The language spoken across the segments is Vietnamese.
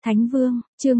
Thánh Vương, chương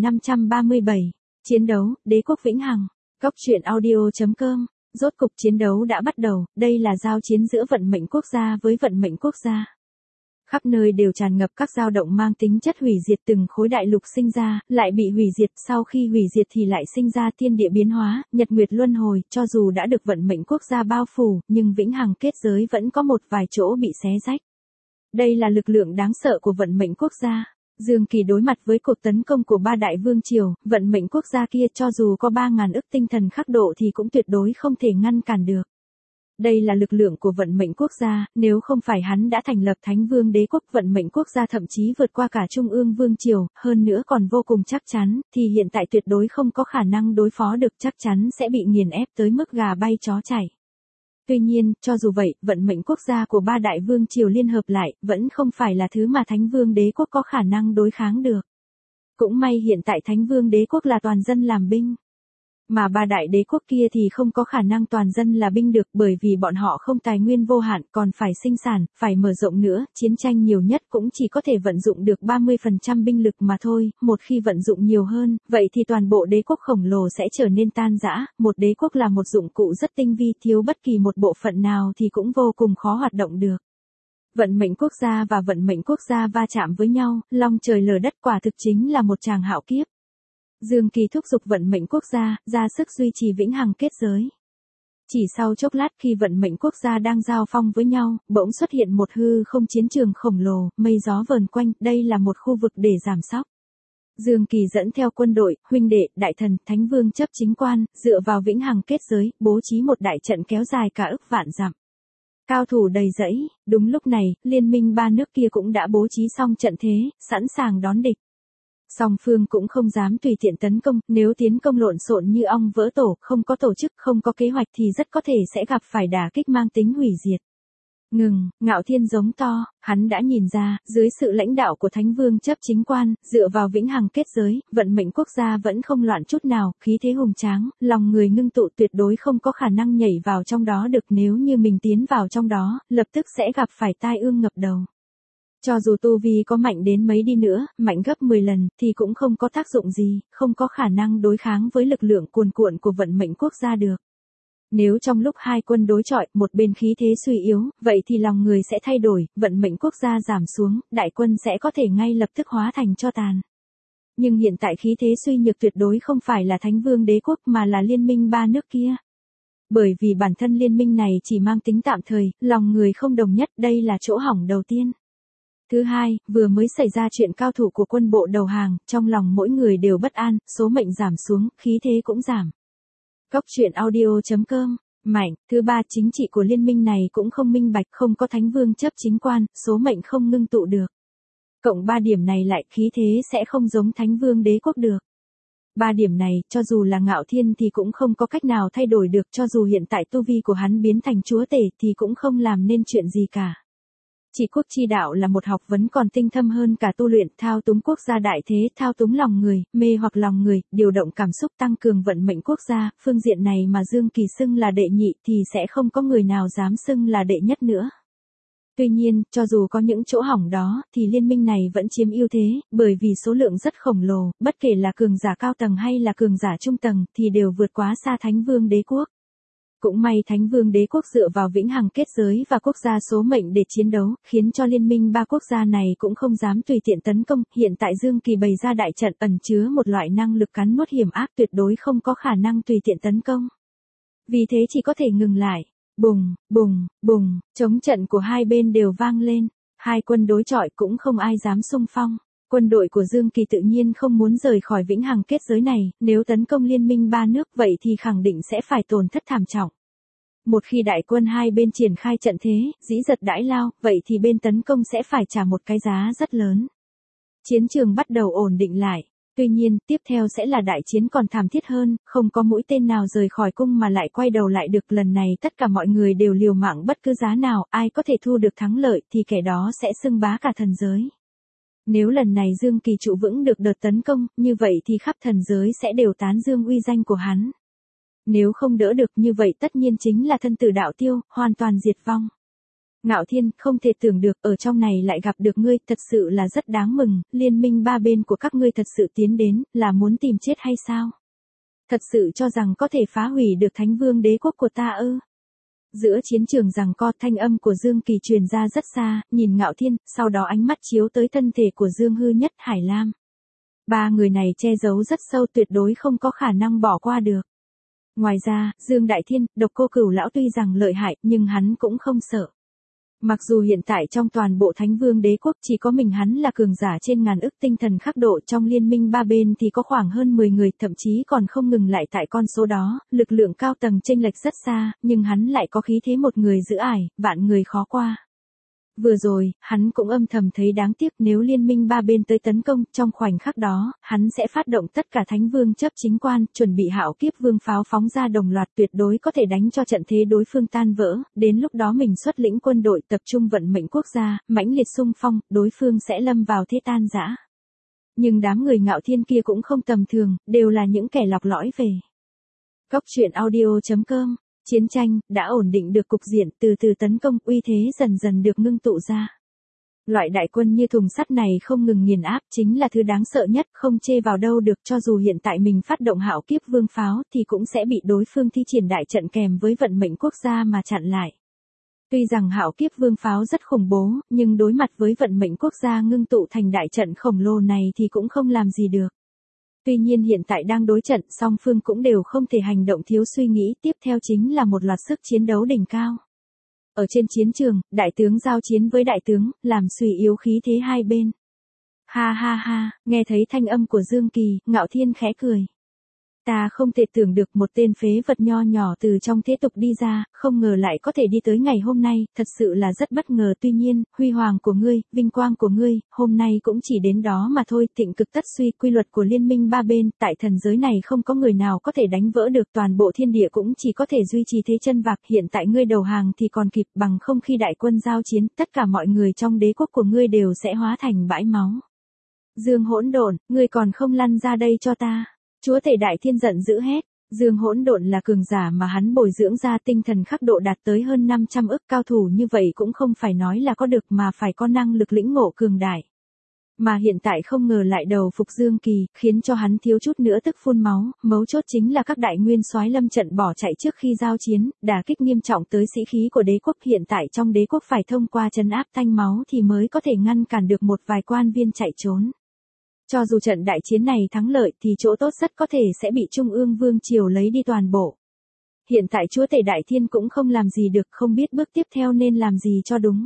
1537, chiến đấu, đế quốc vĩnh hằng, Cốc truyện audio.com, rốt cục chiến đấu đã bắt đầu, đây là giao chiến giữa vận mệnh quốc gia với vận mệnh quốc gia. Khắp nơi đều tràn ngập các dao động mang tính chất hủy diệt, từng khối đại lục sinh ra, lại bị hủy diệt, sau khi hủy diệt thì lại sinh ra thiên địa biến hóa, nhật nguyệt luân hồi, cho dù đã được vận mệnh quốc gia bao phủ, nhưng vĩnh hằng kết giới vẫn có một vài chỗ bị xé rách. Đây là lực lượng đáng sợ của vận mệnh quốc gia. Dương Kỳ đối mặt với cuộc tấn công của ba đại vương triều, vận mệnh quốc gia kia cho dù có 3.000 ức tinh thần khắc độ thì cũng tuyệt đối không thể ngăn cản được. Đây là lực lượng của vận mệnh quốc gia, nếu không phải hắn đã thành lập Thánh Vương đế quốc, vận mệnh quốc gia thậm chí vượt qua cả Trung ương vương triều, hơn nữa còn vô cùng chắc chắn, thì hiện tại tuyệt đối không có khả năng đối phó được, chắc chắn sẽ bị nghiền ép tới mức gà bay chó chảy. Tuy nhiên, cho dù vậy, vận mệnh quốc gia của ba đại vương triều liên hợp lại, vẫn không phải là thứ mà Thánh Vương đế quốc có khả năng đối kháng được. Cũng may hiện tại Thánh Vương đế quốc là toàn dân làm binh. Mà ba đại đế quốc kia thì không có khả năng toàn dân là binh được, bởi vì bọn họ không tài nguyên vô hạn, còn phải sinh sản, phải mở rộng nữa, chiến tranh nhiều nhất cũng chỉ có thể vận dụng được 30% binh lực mà thôi, một khi vận dụng nhiều hơn, vậy thì toàn bộ đế quốc khổng lồ sẽ trở nên tan rã, một đế quốc là một dụng cụ rất tinh vi, thiếu bất kỳ một bộ phận nào thì cũng vô cùng khó hoạt động được. Vận mệnh quốc gia và vận mệnh quốc gia va chạm với nhau, long trời lở đất, quả thực chính là một tràng hạo kiếp. Dương Kỳ thúc giục vận mệnh quốc gia, ra sức duy trì vĩnh hằng kết giới. Chỉ sau chốc lát khi vận mệnh quốc gia đang giao phong với nhau, bỗng xuất hiện một hư không chiến trường khổng lồ, mây gió vờn quanh, đây là một khu vực để giảm sóc. Dương Kỳ dẫn theo quân đội, huynh đệ, đại thần, Thánh Vương chấp chính quan, dựa vào vĩnh hằng kết giới, bố trí một đại trận kéo dài cả ức vạn dặm. Cao thủ đầy dẫy, đúng lúc này, liên minh ba nước kia cũng đã bố trí xong trận thế, sẵn sàng đón địch. Song phương cũng không dám tùy tiện tấn công, nếu tiến công lộn xộn như ong vỡ tổ, không có tổ chức, không có kế hoạch thì rất có thể sẽ gặp phải đả kích mang tính hủy diệt. Ngừng, Ngạo Thiên giống to, hắn đã nhìn ra, dưới sự lãnh đạo của Thánh Vương chấp chính quan, dựa vào vĩnh hằng kết giới, vận mệnh quốc gia vẫn không loạn chút nào, khí thế hùng tráng, lòng người ngưng tụ, tuyệt đối không có khả năng nhảy vào trong đó được, nếu như mình tiến vào trong đó, lập tức sẽ gặp phải tai ương ngập đầu. Cho dù tu vi có mạnh đến mấy đi nữa, mạnh gấp 10 lần, thì cũng không có tác dụng gì, không có khả năng đối kháng với lực lượng cuồn cuộn của vận mệnh quốc gia được. Nếu trong lúc hai quân đối chọi, một bên khí thế suy yếu, vậy thì lòng người sẽ thay đổi, vận mệnh quốc gia giảm xuống, đại quân sẽ có thể ngay lập tức hóa thành tro tàn. Nhưng hiện tại khí thế suy nhược tuyệt đối không phải là Thánh Vương đế quốc mà là liên minh ba nước kia. Bởi vì bản thân liên minh này chỉ mang tính tạm thời, lòng người không đồng nhất, đây là chỗ hỏng đầu tiên. Thứ hai, vừa mới xảy ra chuyện cao thủ của quân bộ đầu hàng, trong lòng mỗi người đều bất an, số mệnh giảm xuống, khí thế cũng giảm. Cốc truyện audio.com, mạnh. Thứ ba, chính trị của liên minh này cũng không minh bạch, không có Thánh Vương chấp chính quan, số mệnh không ngưng tụ được. Cộng 3 điểm này lại, khí thế sẽ không giống Thánh Vương đế quốc được. 3 điểm này, cho dù là Ngạo Thiên thì cũng không có cách nào thay đổi được, cho dù hiện tại tu vi của hắn biến thành chúa tể thì cũng không làm nên chuyện gì cả. Chỉ quốc chi đạo là một học vấn còn tinh thâm hơn cả tu luyện, thao túng quốc gia đại thế, thao túng lòng người, mê hoặc lòng người, điều động cảm xúc, tăng cường vận mệnh quốc gia, phương diện này mà Dương Kỳ xưng là đệ nhị thì sẽ không có người nào dám xưng là đệ nhất nữa. Tuy nhiên, cho dù có những chỗ hỏng đó, thì liên minh này vẫn chiếm ưu thế, bởi vì số lượng rất khổng lồ, bất kể là cường giả cao tầng hay là cường giả trung tầng, thì đều vượt quá xa Thánh Vương đế quốc. Cũng may Thánh Vương đế quốc dựa vào vĩnh hằng kết giới và quốc gia số mệnh để chiến đấu, khiến cho liên minh ba quốc gia này cũng không dám tùy tiện tấn công. Hiện tại Dương Kỳ bày ra đại trận ẩn chứa một loại năng lực cắn nuốt hiểm ác, tuyệt đối không có khả năng tùy tiện tấn công. Vì thế chỉ có thể ngừng lại. Bùng, bùng, bùng, chống trận của hai bên đều vang lên. Hai quân đối chọi cũng không ai dám xung phong. Quân đội của Dương Kỳ tự nhiên không muốn rời khỏi vĩnh hằng kết giới này, nếu tấn công liên minh ba nước vậy thì khẳng định sẽ phải tổn thất thảm trọng. Một khi đại quân hai bên triển khai trận thế, dĩ giật đãi lao, vậy thì bên tấn công sẽ phải trả một cái giá rất lớn. Chiến trường bắt đầu ổn định lại. Tuy nhiên, tiếp theo sẽ là đại chiến còn thảm thiết hơn, không có mũi tên nào rời khỏi cung mà lại quay đầu lại được. Lần này tất cả mọi người đều liều mạng bất cứ giá nào, ai có thể thu được thắng lợi thì kẻ đó sẽ xưng bá cả thần giới. Nếu lần này Dương Kỳ trụ vững được đợt tấn công, như vậy thì khắp thần giới sẽ đều tán dương uy danh của hắn. Nếu không đỡ được như vậy tất nhiên chính là thân tử đạo tiêu, hoàn toàn diệt vong. Ngạo Thiên, không thể tưởng được ở trong này lại gặp được ngươi, thật sự là rất đáng mừng, liên minh ba bên của các ngươi thật sự tiến đến, là muốn tìm chết hay sao? Thật sự cho rằng có thể phá hủy được Thánh Vương đế quốc của ta ư? Giữa chiến trường giằng co, thanh âm của Dương Kỳ truyền ra rất xa, nhìn Ngạo Thiên, sau đó ánh mắt chiếu tới thân thể của Dương Hư Nhất, Hải Lam. Ba người này che giấu rất sâu, tuyệt đối không có khả năng bỏ qua được. Ngoài ra, Dương Đại Thiên, Độc Cô Cửu lão tuy rằng lợi hại, nhưng hắn cũng không sợ. Mặc dù hiện tại trong toàn bộ Thánh Vương đế quốc chỉ có mình hắn là cường giả trên ngàn ức tinh thần khắc độ, trong liên minh ba bên thì có khoảng hơn 10 người, thậm chí còn không ngừng lại tại con số đó, lực lượng cao tầng chênh lệch rất xa, nhưng hắn lại có khí thế một người giữ ải, vạn người khó qua. Vừa rồi, hắn cũng âm thầm thấy đáng tiếc, nếu liên minh ba bên tới tấn công, trong khoảnh khắc đó, hắn sẽ phát động tất cả Thánh Vương chấp chính quan, chuẩn bị Hạo Kiếp Vương pháo phóng ra đồng loạt, tuyệt đối có thể đánh cho trận thế đối phương tan vỡ, đến lúc đó mình xuất lĩnh quân đội tập trung vận mệnh quốc gia, mãnh liệt xung phong, đối phương sẽ lâm vào thế tan rã. Nhưng đám người Ngạo Thiên kia cũng không tầm thường, đều là những kẻ lọc lõi về. Góc truyện audio.com. Chiến tranh đã ổn định được cục diện, từ từ tấn công, uy thế dần dần được ngưng tụ ra. Loại đại quân như thùng sắt này không ngừng nghiền áp, chính là thứ đáng sợ nhất, không chê vào đâu được, cho dù hiện tại mình phát động Hạo Kiếp Vương pháo thì cũng sẽ bị đối phương thi triển đại trận kèm với vận mệnh quốc gia mà chặn lại. Tuy rằng Hạo Kiếp Vương pháo rất khủng bố, nhưng đối mặt với vận mệnh quốc gia ngưng tụ thành đại trận khổng lồ này thì cũng không làm gì được. Tuy nhiên hiện tại đang đối trận, song phương cũng đều không thể hành động thiếu suy nghĩ, tiếp theo chính là một loạt sức chiến đấu đỉnh cao. Ở trên chiến trường, đại tướng giao chiến với đại tướng, làm suy yếu khí thế hai bên. Ha ha ha, nghe thấy thanh âm của Dương Kỳ, Ngạo Thiên khẽ cười. Ta không thể tưởng được một tên phế vật nho nhỏ từ trong thế tục đi ra, không ngờ lại có thể đi tới ngày hôm nay, thật sự là rất bất ngờ. Tuy nhiên, huy hoàng của ngươi, vinh quang của ngươi, hôm nay cũng chỉ đến đó mà thôi. Thịnh cực tất suy, quy luật của liên minh ba bên, tại thần giới này không có người nào có thể đánh vỡ được, toàn bộ thiên địa cũng chỉ có thể duy trì thế chân vạc. Hiện tại ngươi đầu hàng thì còn kịp, bằng không khi đại quân giao chiến, tất cả mọi người trong đế quốc của ngươi đều sẽ hóa thành bãi máu. Dương Hỗn Độn, ngươi còn không lăn ra đây cho ta. Chúa tể Đại Thiên giận dữ hét, Dương Hỗn Độn là cường giả mà hắn bồi dưỡng ra, tinh thần khắc độ đạt tới hơn 500 ức, cao thủ như vậy cũng không phải nói là có được mà phải có năng lực lĩnh ngộ cường đại. Mà hiện tại không ngờ lại đầu phục Dương Kỳ, khiến cho hắn thiếu chút nữa tức phun máu, mấu chốt chính là các đại nguyên soái lâm trận bỏ chạy trước khi giao chiến, đả kích nghiêm trọng tới sĩ khí của đế quốc. Hiện tại trong đế quốc phải thông qua trấn áp thanh máu thì mới có thể ngăn cản được một vài quan viên chạy trốn. Cho dù trận đại chiến này thắng lợi thì chỗ tốt rất có thể sẽ bị Trung ương Vương Triều lấy đi toàn bộ. Hiện tại chúa tể Đại Thiên cũng không làm gì được, không biết bước tiếp theo nên làm gì cho đúng.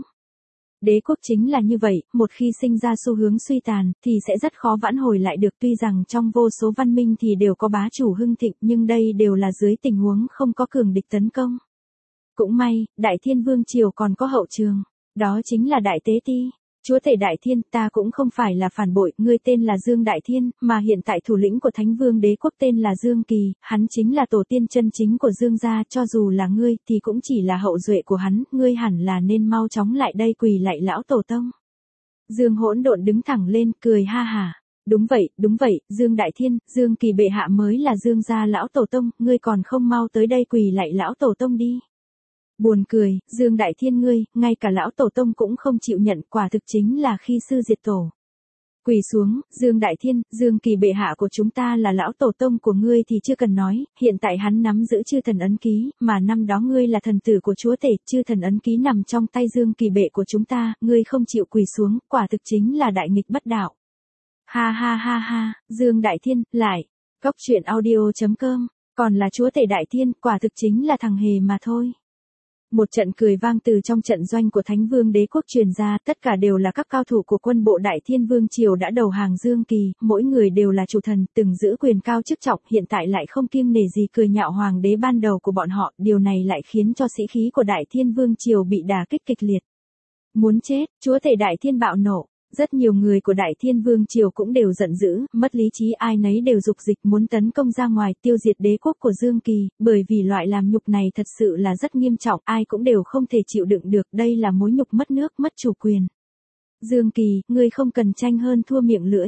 Đế quốc chính là như vậy, một khi sinh ra xu hướng suy tàn thì sẽ rất khó vãn hồi lại được. Tuy rằng trong vô số văn minh thì đều có bá chủ hưng thịnh, nhưng đây đều là dưới tình huống không có cường địch tấn công. Cũng may, Đại Thiên Vương Triều còn có hậu trường, đó chính là Đại Tế Ti. Chúa tể Đại Thiên, ta cũng không phải là phản bội, ngươi tên là Dương Đại Thiên, mà hiện tại thủ lĩnh của Thánh Vương đế quốc tên là Dương Kỳ, hắn chính là tổ tiên chân chính của Dương gia, cho dù là ngươi thì cũng chỉ là hậu duệ của hắn, ngươi hẳn là nên mau chóng lại đây quỳ lạy lão tổ tông. Dương Hỗn Độn đứng thẳng lên, cười ha hả. Đúng vậy, Dương Đại Thiên, Dương Kỳ bệ hạ mới là Dương gia lão tổ tông, ngươi còn không mau tới đây quỳ lạy lão tổ tông đi. Buồn cười, Dương Đại Thiên ngươi, ngay cả lão tổ tông cũng không chịu nhận, quả thực chính là khi sư diệt tổ. Quỳ xuống, Dương Đại Thiên, Dương Kỳ bệ hạ của chúng ta là lão tổ tông của ngươi thì chưa cần nói, hiện tại hắn nắm giữ chư thần ấn ký, mà năm đó ngươi là thần tử của chúa tể, chư thần ấn ký nằm trong tay Dương Kỳ bệ của chúng ta, ngươi không chịu quỳ xuống, quả thực chính là đại nghịch bất đạo. Ha ha ha ha, Dương Đại Thiên, lại, góc truyện audio.com, còn là chúa tể Đại Thiên, quả thực chính là thằng hề mà thôi. Một trận cười vang từ trong trận doanh của Thánh Vương đế quốc truyền ra, tất cả đều là các cao thủ của quân bộ Đại Thiên Vương Triều đã đầu hàng Dương Kỳ, mỗi người đều là chủ thần, từng giữ quyền cao chức trọng, hiện tại lại không kiêng nể gì cười nhạo hoàng đế ban đầu của bọn họ, điều này lại khiến cho sĩ khí của Đại Thiên Vương Triều bị đả kích kịch liệt. Muốn chết, chúa tể Đại Thiên bạo nộ. Rất nhiều người của Đại Thiên Vương Triều cũng đều giận dữ, mất lý trí, ai nấy đều dục dịch muốn tấn công ra ngoài tiêu diệt đế quốc của Dương Kỳ, bởi vì loại làm nhục này thật sự là rất nghiêm trọng, ai cũng đều không thể chịu đựng được, đây là mối nhục mất nước, mất chủ quyền. Dương Kỳ, ngươi không cần tranh hơn thua miệng lưỡi.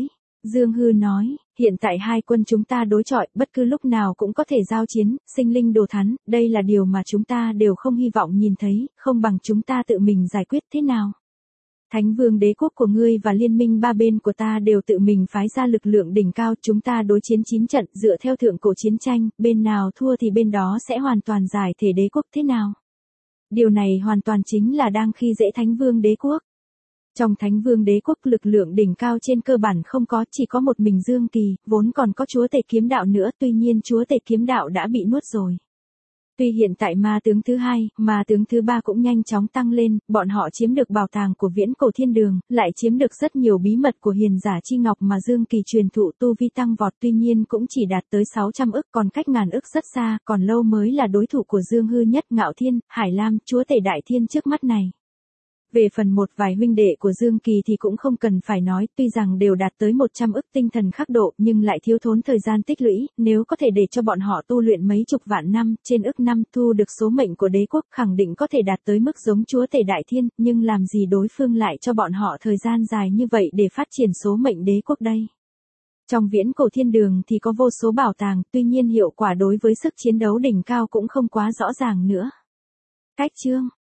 Dương Hư nói, hiện tại hai quân chúng ta đối chọi, bất cứ lúc nào cũng có thể giao chiến, sinh linh đồ thán, đây là điều mà chúng ta đều không hy vọng nhìn thấy, không bằng chúng ta tự mình giải quyết thế nào. Thánh vương đế quốc của ngươi và liên minh ba bên của ta đều tự mình phái ra lực lượng đỉnh cao, chúng ta đối chiến 9 trận dựa theo thượng cổ chiến tranh, bên nào thua thì bên đó sẽ hoàn toàn giải thể đế quốc thế nào. Điều này hoàn toàn chính là đang khi dễ thánh vương đế quốc. Trong thánh vương đế quốc lực lượng đỉnh cao trên cơ bản không có, chỉ có một mình Dương Kỳ, vốn còn có chúa tể kiếm đạo nữa, tuy nhiên chúa tể kiếm đạo đã bị nuốt rồi. Tuy hiện tại ma tướng thứ hai, ma tướng thứ ba cũng nhanh chóng tăng lên, bọn họ chiếm được bảo tàng của viễn cổ thiên đường, lại chiếm được rất nhiều bí mật của hiền giả chi ngọc mà Dương Kỳ truyền thụ, tu vi tăng vọt, tuy nhiên cũng chỉ đạt tới 600 ức, còn cách ngàn ức rất xa, còn lâu mới là đối thủ của Dương Hư Nhất, Ngạo Thiên, Hải Lam, chúa tể đại thiên trước mắt này. Về phần một vài huynh đệ của Dương Kỳ thì cũng không cần phải nói, tuy rằng đều đạt tới 100 ức tinh thần khắc độ nhưng lại thiếu thốn thời gian tích lũy, nếu có thể để cho bọn họ tu luyện mấy chục vạn năm, trên ức năm thu được số mệnh của đế quốc khẳng định có thể đạt tới mức giống chúa tể đại thiên, nhưng làm gì đối phương lại cho bọn họ thời gian dài như vậy để phát triển số mệnh đế quốc đây. Trong viễn cổ thiên đường thì có vô số bảo tàng, tuy nhiên hiệu quả đối với sức chiến đấu đỉnh cao cũng không quá rõ ràng nữa. Cách chương